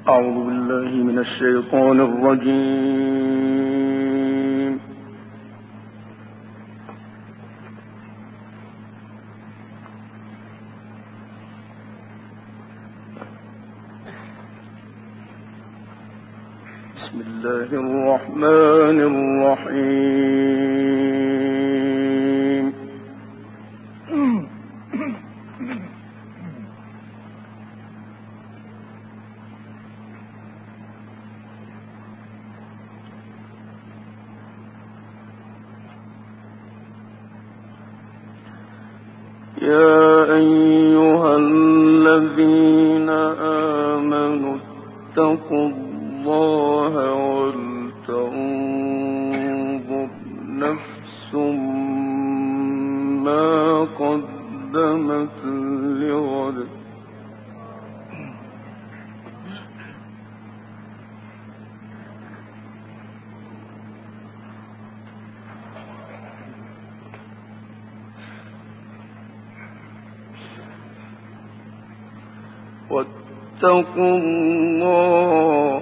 أعوذ بالله من الشيطان الرجيم. بسم الله الرحمن الرحيم. يا أيها الذين آمنوا اتقوا الله ولتنظر نفس ما قدمت لغد واتقوا الله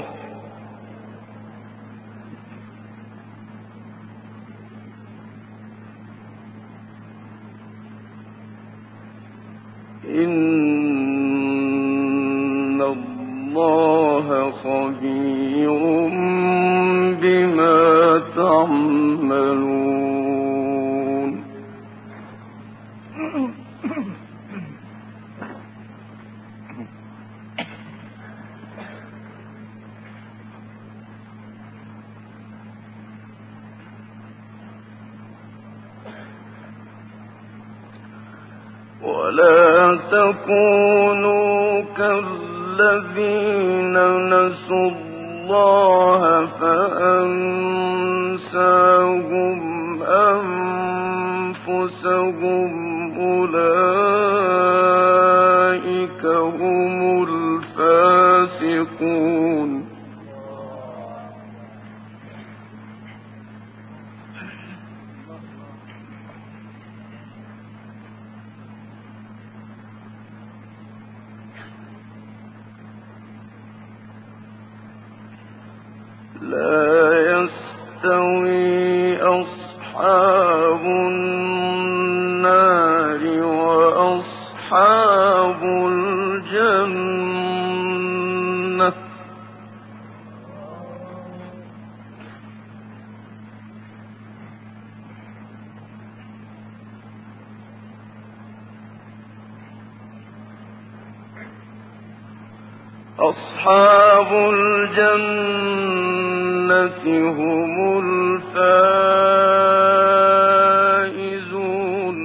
إن الله خبير بما تعملون. ولا تكونوا كالذين نسوا الله فأنساهم أنفسهم أولئك هم الفاسقون. لا يستوي أصحاب النار وأصحاب الجنة أصحاب الجنة هم الفائزون.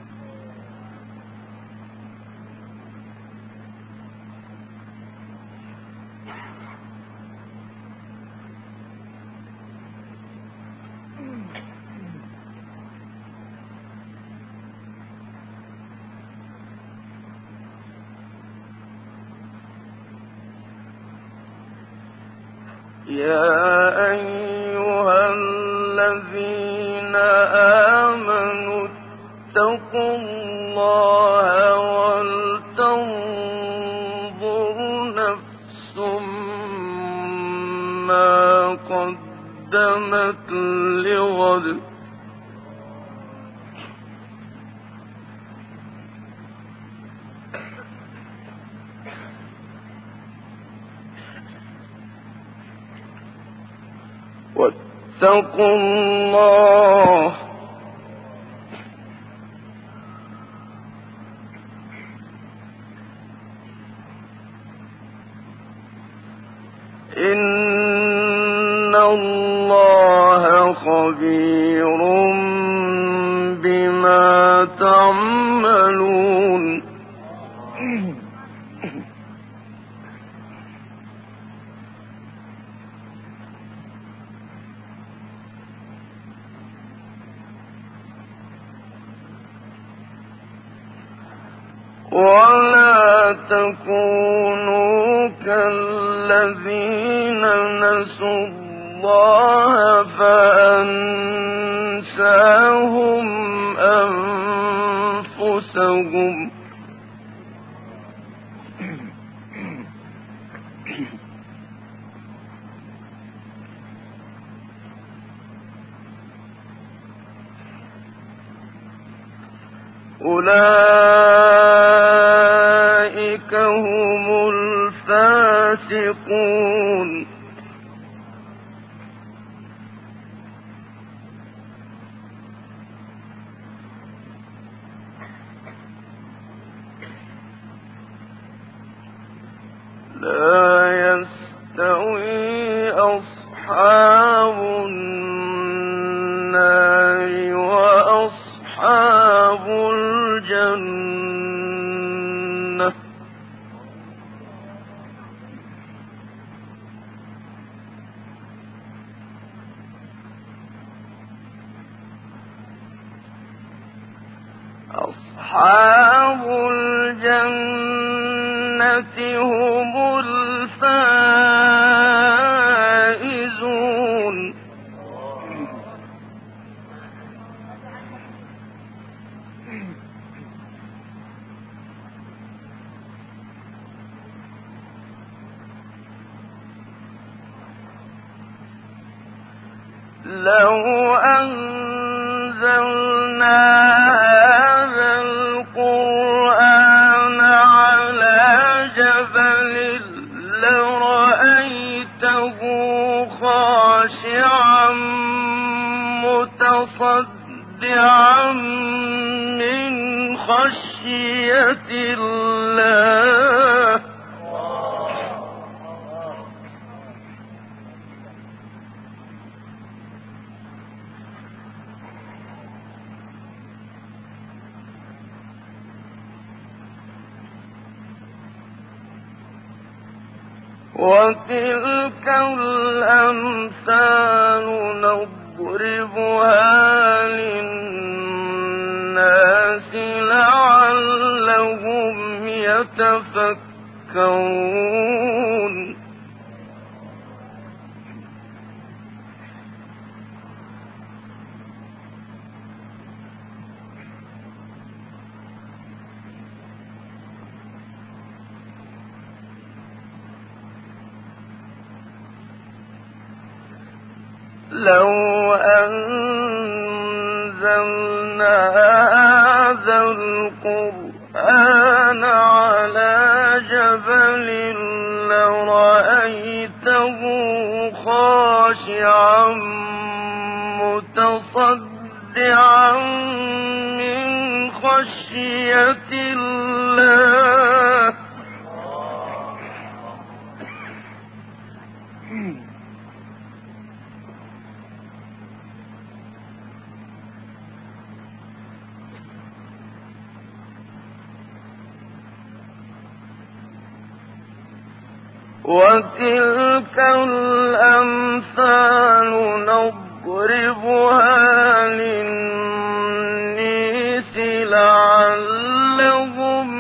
يا أيها الذين آمنوا اتقوا الله ولتنظر نفس ما قدمت لغد واتقوا الله إن الله خبير بما تعملون. ولا تكونوا كالذين نسوا الله فأنساهم أنفسهم أولئك هم الفاسقون. لا يستوي أصحاب النار وأصحاب الجنة أصحاب الجنة هم الفائزون. لو أنزلنا هذا القرآن على جبل لرأيته خاشعا متصدعا من خشية الله. وتلك الأمثال نضربها للناس لعلهم يتفكرون. لو أنزلنا هذا القرآن على جبل لرأيته خاشعا متصدعا من خشية الله. وتلك الأمثال نضربها للناس لعلهم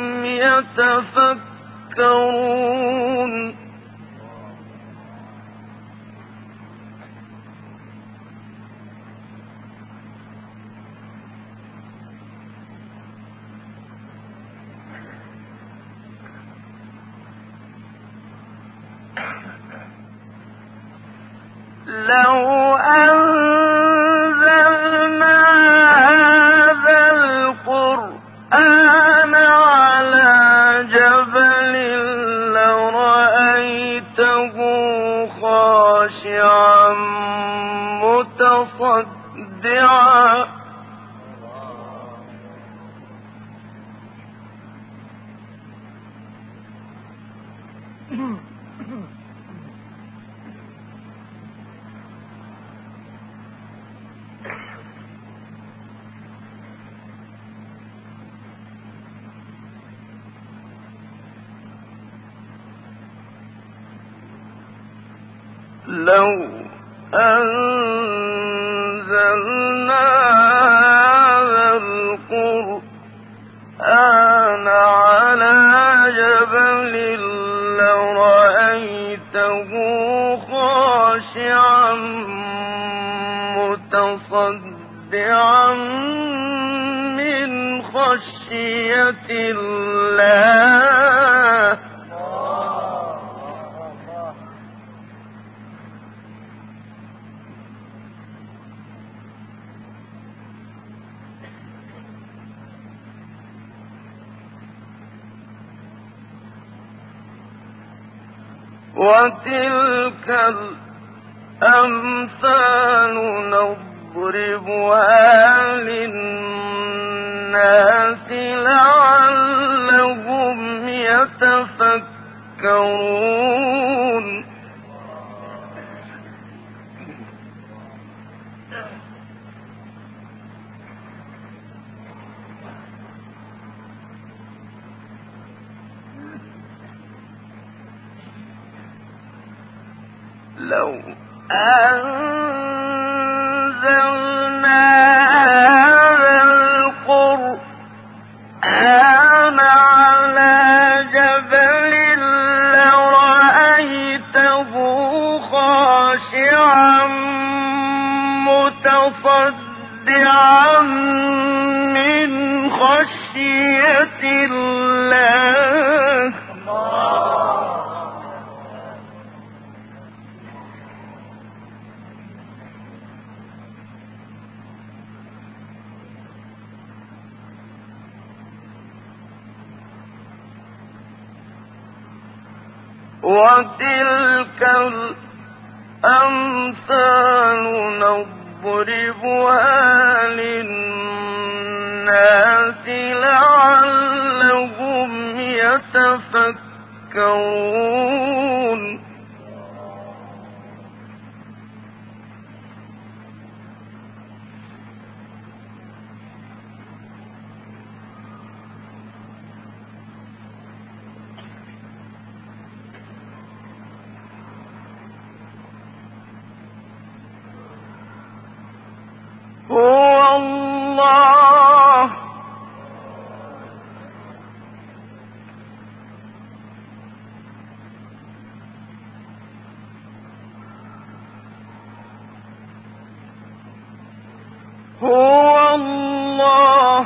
يتفكرون. لو أنزلنا هذا القرآن على جبل لرأيته خاشعا متصدعا لو أنزلنا هذا القرآن على جبل لرأيته خاشعا متصدعا من خشية الله. وتلك الأمثال نضربها للناس لعلهم يتفكرون لو أنزلنا هذا القرآن على جبل لرأيته خاشعا متصدعا من خشية الله وتلك الأمثال نضربها للناس لعلهم يتفكرون هو الله هو الله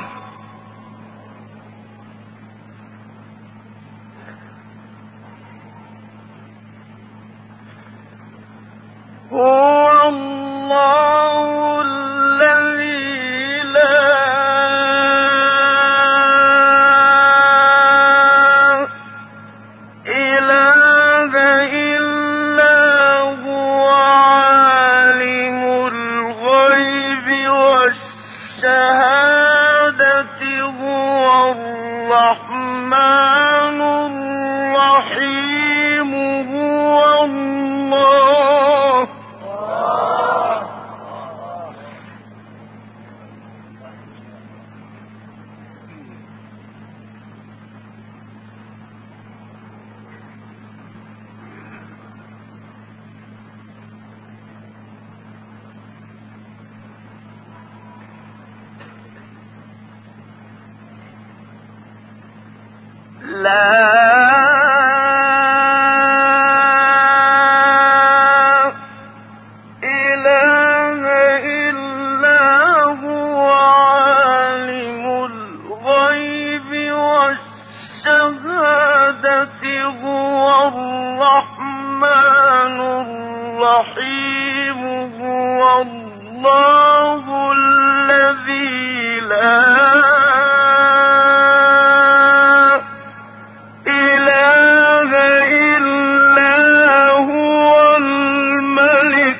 هو الله الذي لا إله إلا هو عالم الغيب والشهادة هو الرحمن الرحيم هو الله الرحمن الرحيم هو الله الذي لا إله إلا هو الملك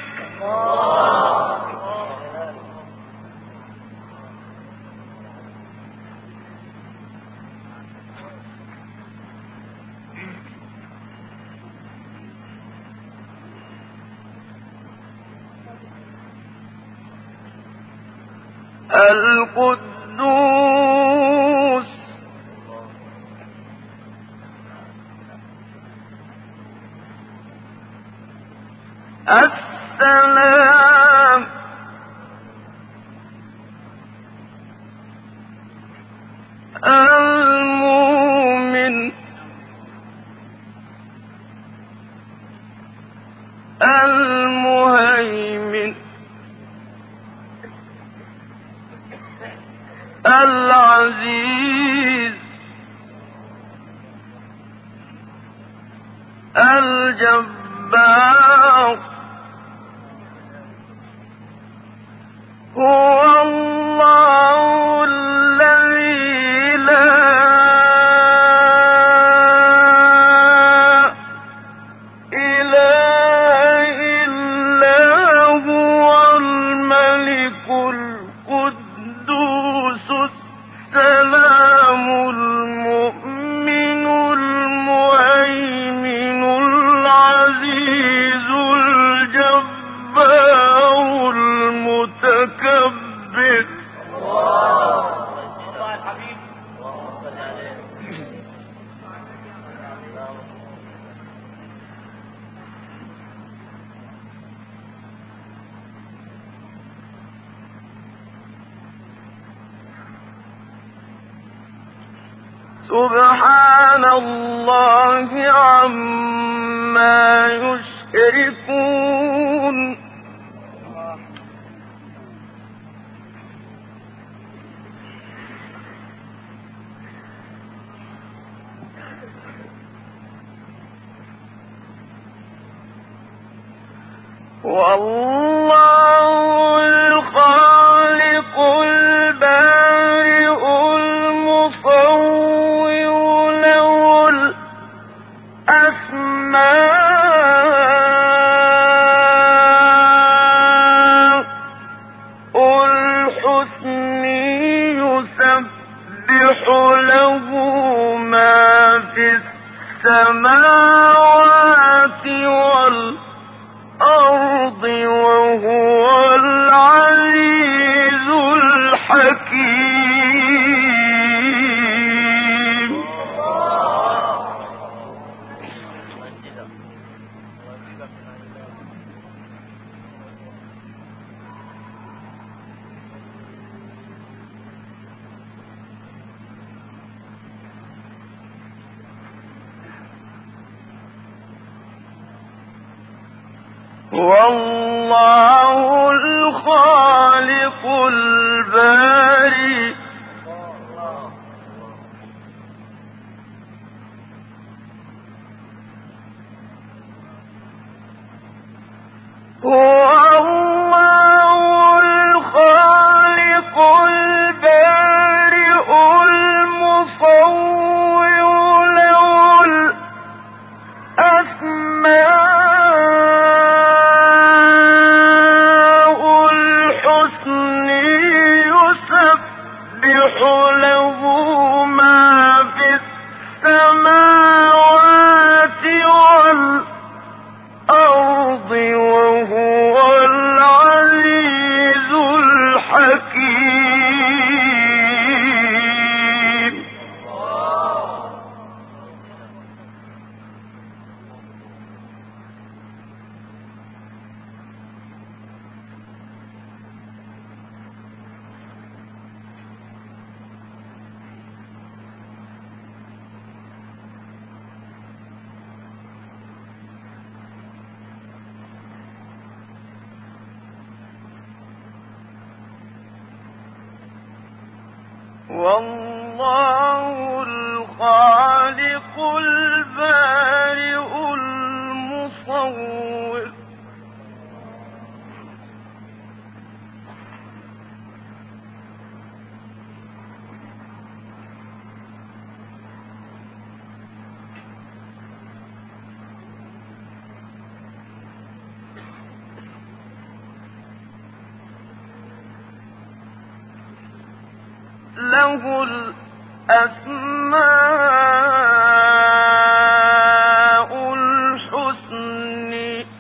القدوس السلام المؤمن المهيمن العزيز الجبار هو الله الذي لا سبحان الله عما يشركون والله الخالق البارئ المصور له الأسماء الحسن يسبح له ما في السماوات والأرض وهو العزيز الحكيم والله الخالق البارئ هو الله الخالق البارئ المصور له الأسماء الحسن يسبح له ما في السماوات والأرض وهو العزيز الحكيم والله الخالق البارئ المصور له الأسماء الحسن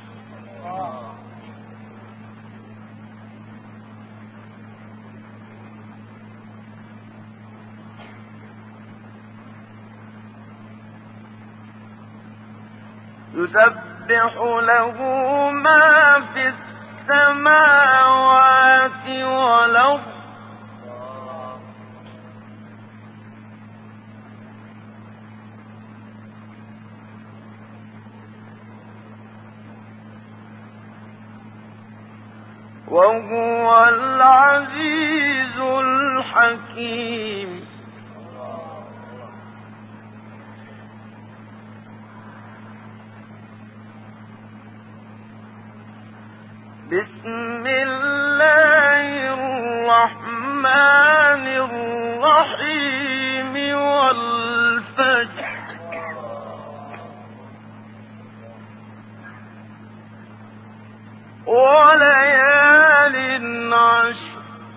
يسبح له ما في السماوات والأرض وهو العزيز الحكيم بسم الله الرحمن الرحيم والفجر وليال عشر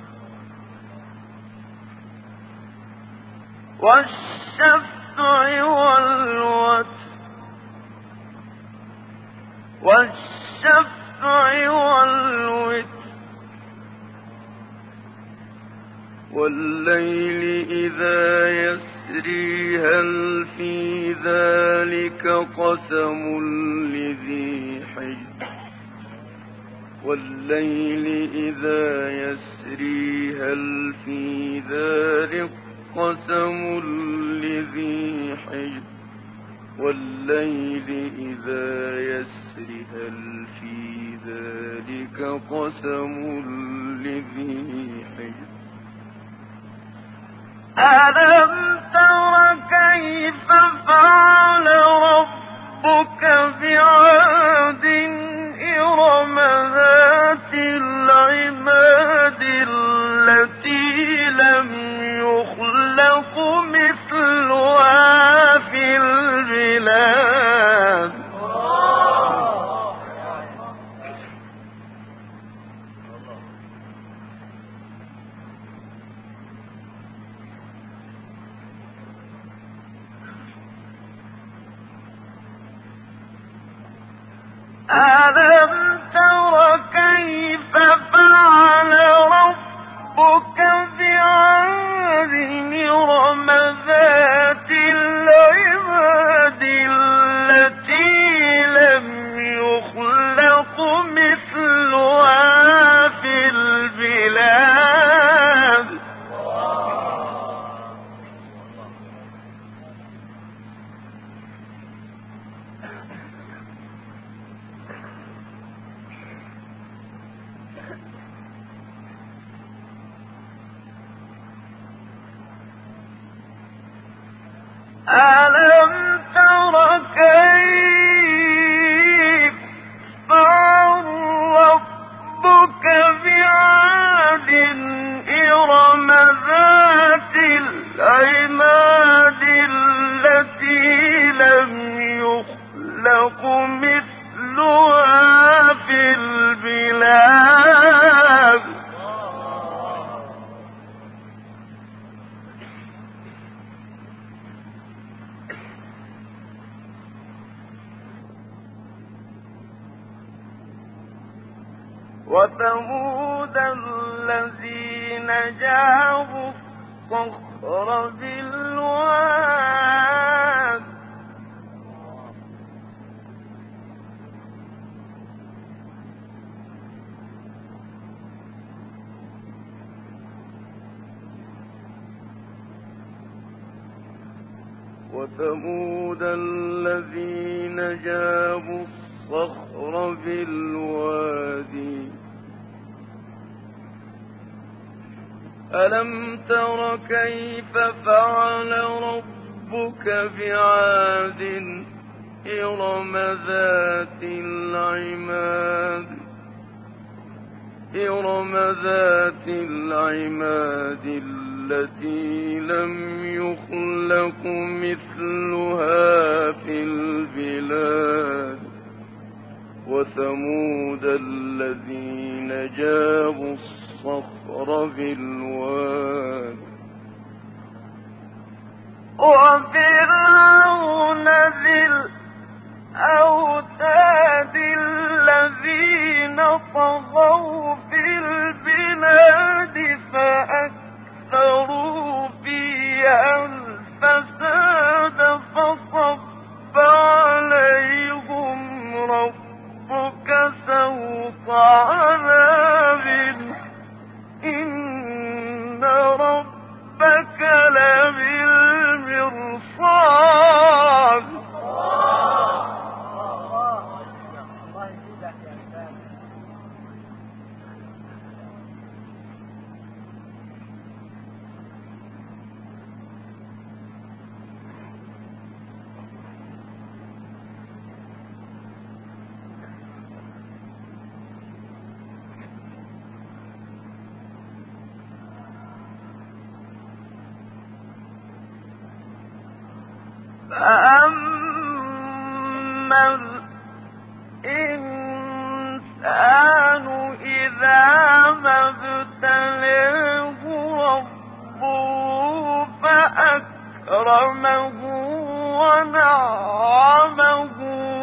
والشفع والوتر والوتر والليل إذا يسري هل في ذلك قسم لذي حجر والليل إذا يسري هل في ذلك قسم لذي حجر والليل إذا يسر هل في ذلك قسم لذي حجر ألم تر كيف فعل ربك بعاد إرم ذات العماد التي لم يخلق مثلها في البلاد ألم تر كيف فعل ربك بعاد إرم ذات العماد التي لم يخلق مثلها في البلاد ألم تر كيف فعل ربك بعاد إرم ذات العماد التي لم يخلق مثلها في البلاد وثمود الذين جابوا الصخر بالواد وثمود الذين جابوا الصخر بالوادي ألم تر كيف فعل ربك بعاد إرم ذات العماد التي لم يخلق مثلها في البلاد وثمود الذين جابوا الصخر بالواد وفرعون ذي الأوتاد الذين طغوا في البلاد فأكثروا فيها الفساد فصب عليهم ربك سوط عذاب إن ربك لبالمرصاد فأما الإنسان إذا ما ابتلاه ربه فأكرمه ونعمه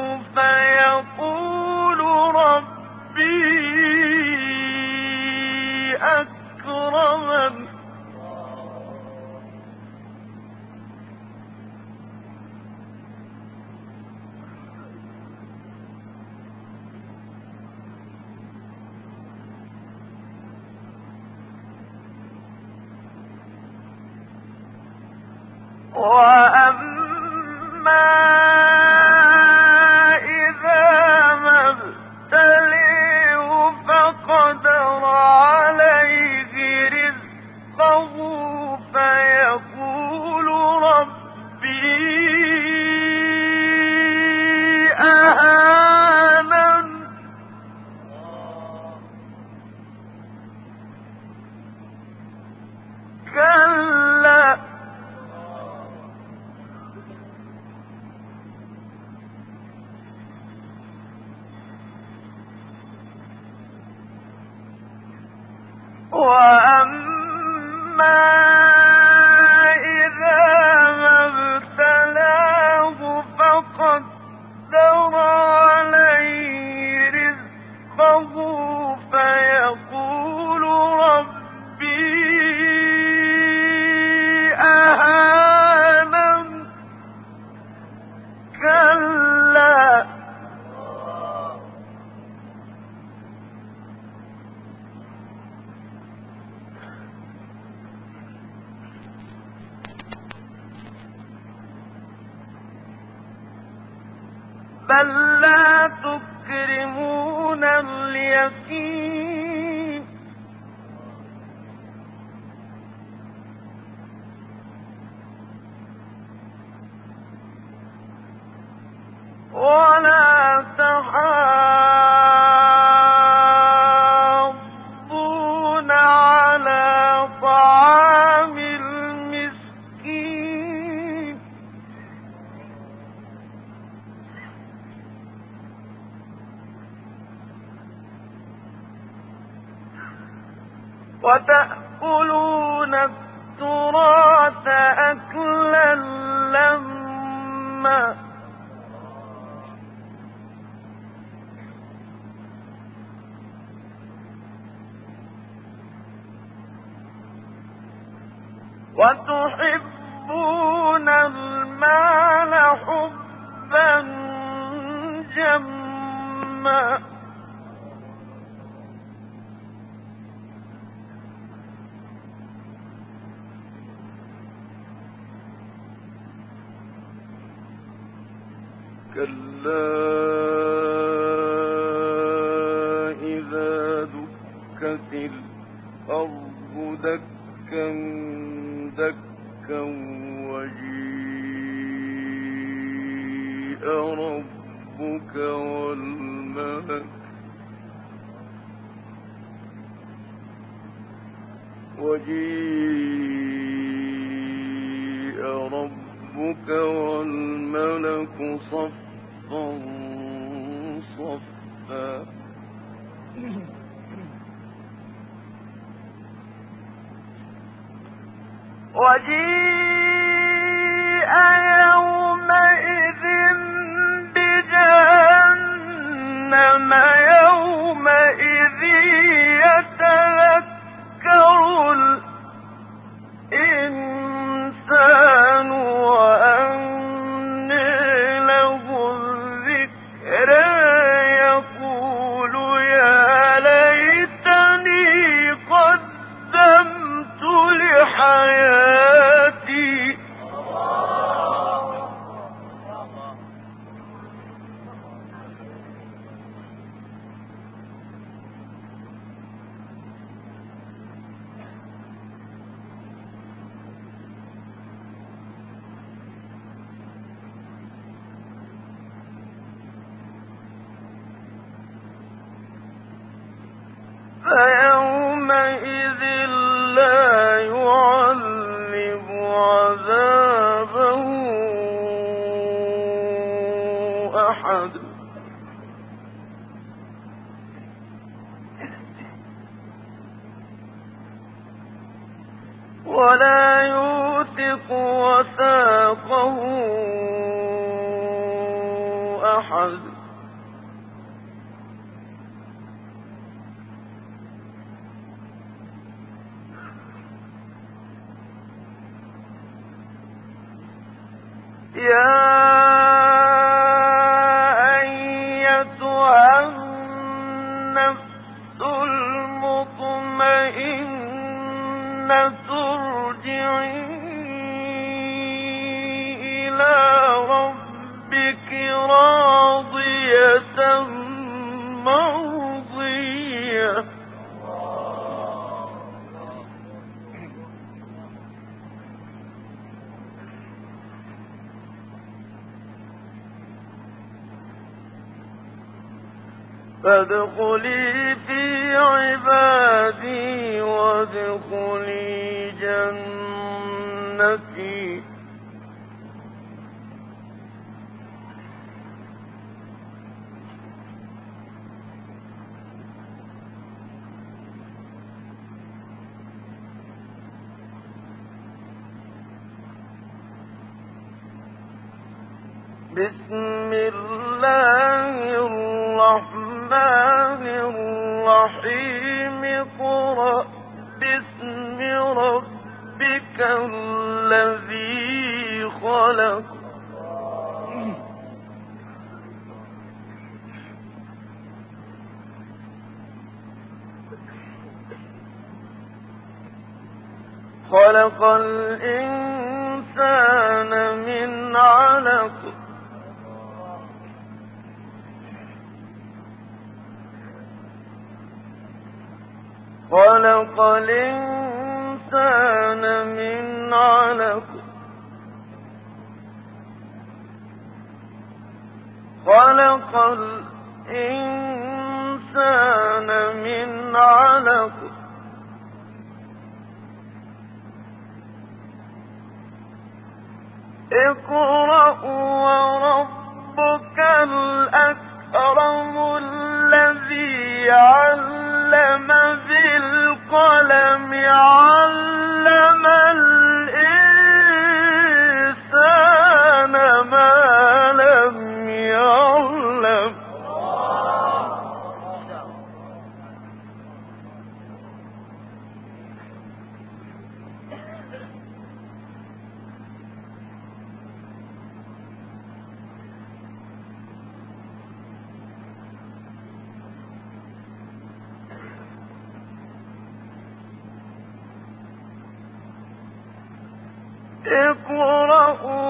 فيقول ربي أكرمن وأما إذا ما ابتليه فقدر عليه رزقه فيقول ربي أهانن كلا وأما إذا ما ابتلاه فقدر عليه رزقه فيقول ربي أهانن كلا بل لا تكرمون اليتيم ولا تحاضون على طعام المسكين وتأكلون التراث أكلا لما وتحبون المال حبا جما كلا إذا دكت الأرض دكا دكا وجيء ربك والملك صفا صفا وجيء يومئذ بجهنم يومئذ يتذكر الإنسان وأنى له الذكرى يقول يا ليتني قدمت لحياتي فيومئذ لا يعذب عذابه أحد ولا يوثق وثاقه أحد يا أيتها النفس المطمئنة ارجعي ربك راضية مرضية فادخلي في عبادي وادخلي جنتي بسم الله الرحمن الرحيم اقرأ باسم ربك الذي خلق خلق الإنسان من علق خلق الإنسان من علق خلق الإنسان من علق اقرأ وربك الأكرم الذي علم بالقلم علم الإنسان ما لم يعلم اقرأ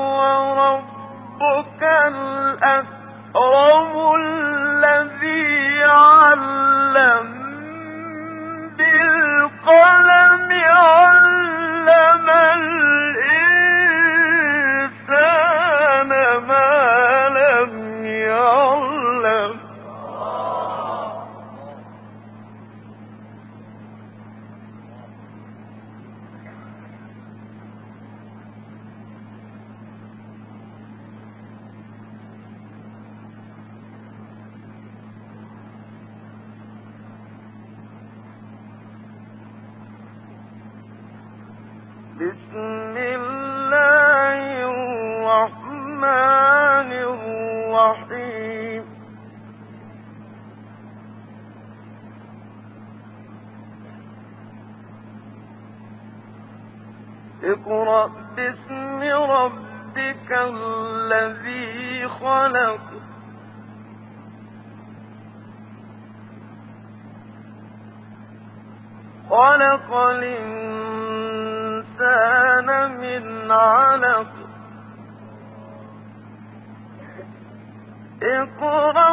وربك الأكرم الذي علم بالقلم علم الإنسان ما لم يعلم بسم الله الرحمن الرحيم اقرأ باسم ربك الذي خلق خلق الإنسان من علق اقرأ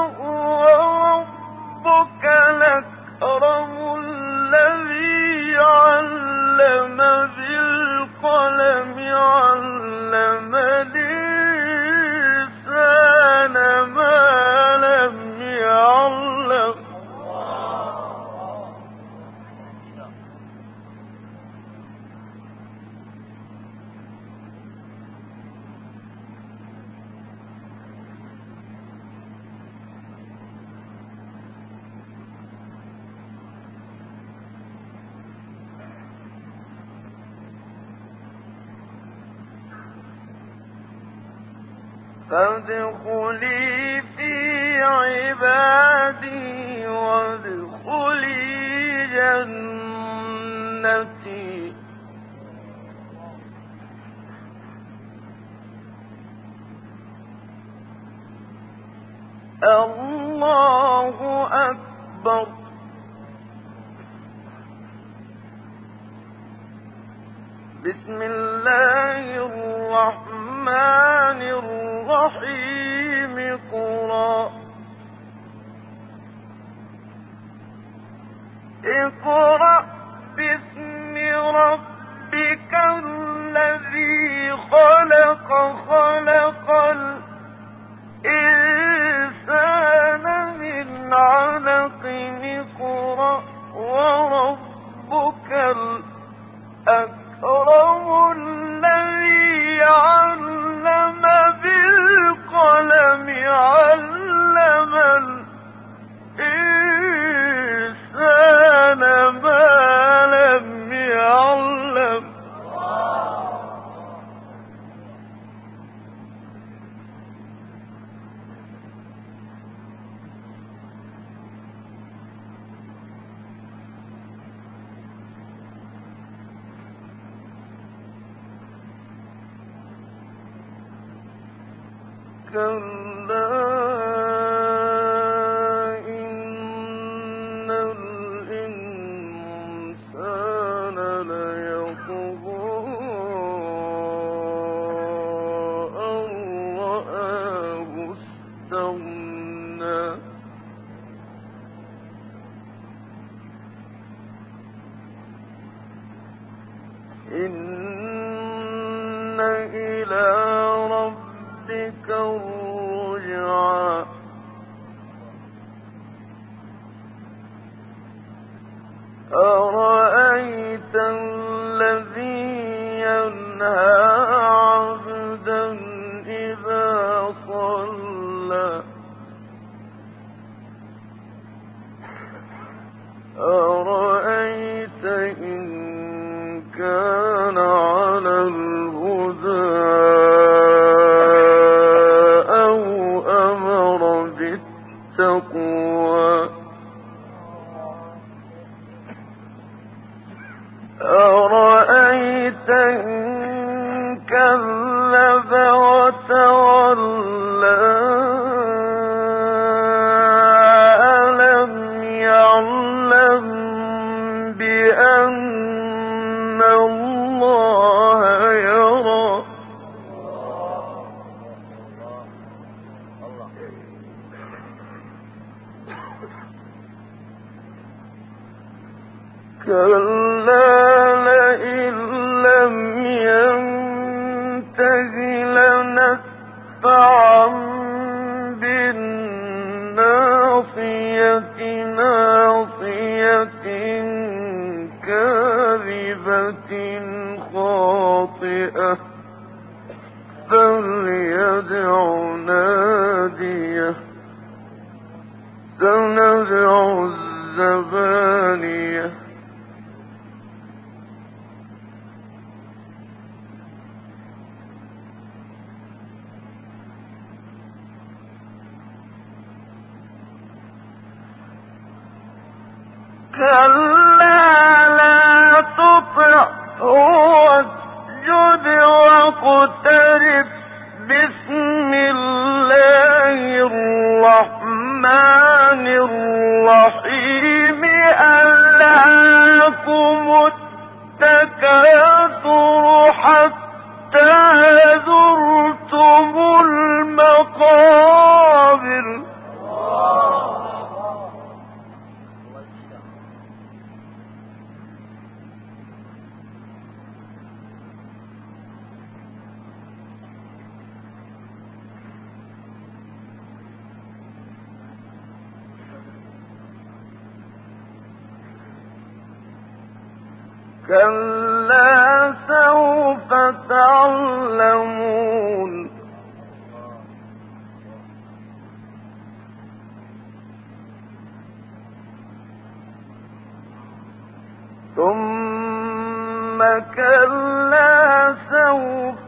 وربك الأكرم الذي علم بالقلم علم الإنسان ما لم يعلم فادخلي في عبادي وادخلي جنتي الله أكبر بسم الله الرحمن الرحيم ذكرا اقرأ باسم ربك الذي خلق خلق الإنسان من علق اقرأ وربك الأكرم الذي علم بالقلم علم الإنسان ما لم يعلم كلا إن الإنسان ليطغى أن رآه استغنى إن إلى ربك الرجعى أرأيت الذي ينهى عبدا إذا صلى أرأيت إن كان على الهدى أو أمر بالتقوى أرأيت إن كذب وتولى ألم يعلم بأن الله يرى كلا لئن لم ينته لنسفعا بالناصية ناصية كاذبة خاطئة فليدع ناديه سندع الزبانية كلا لا تطعه واسجد واقترب بسم الله الرحمن الرحيم ألهاكم التكاثر حتى زرتم المقابر كلا سوف تعلمون ثم كلا سوف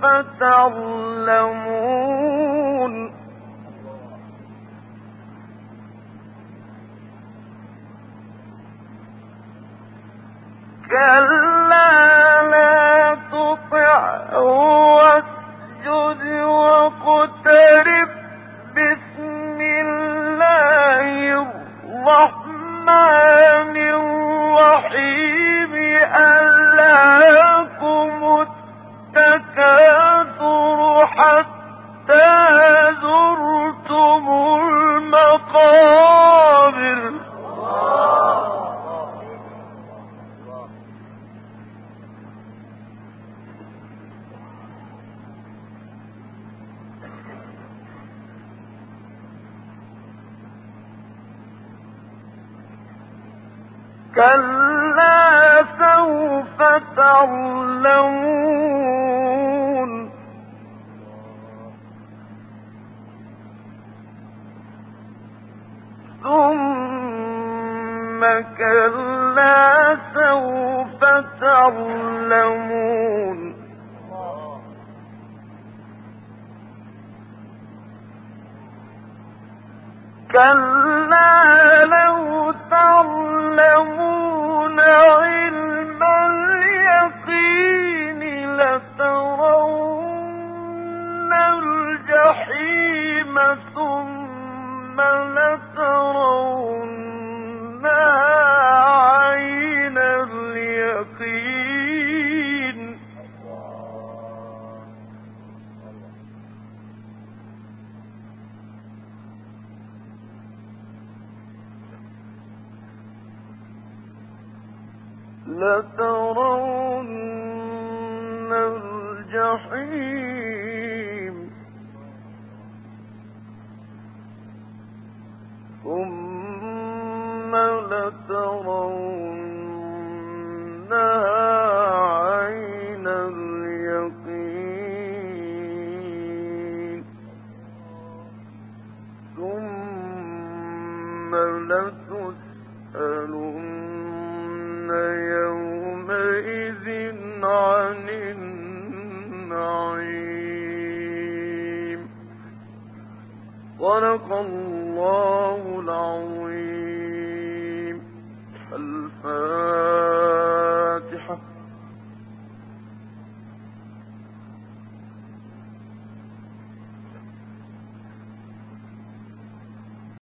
تعلمون كلا لا تطعه واسجد واقترب بسم الله الرحمن الرحيم ألهاكم التكاثر حتى زرتم كلا سوف تعلمون ثم كلا سوف تعلمون كلا لو تعلمون علم اليقين لترون الجحيم ثم لترونها عين اليقين لترون الجحيم ثم لترونها عين اليقين ثم لتسألن يومئذ عن النعيم. صدق الله العظيم. الفاتحة.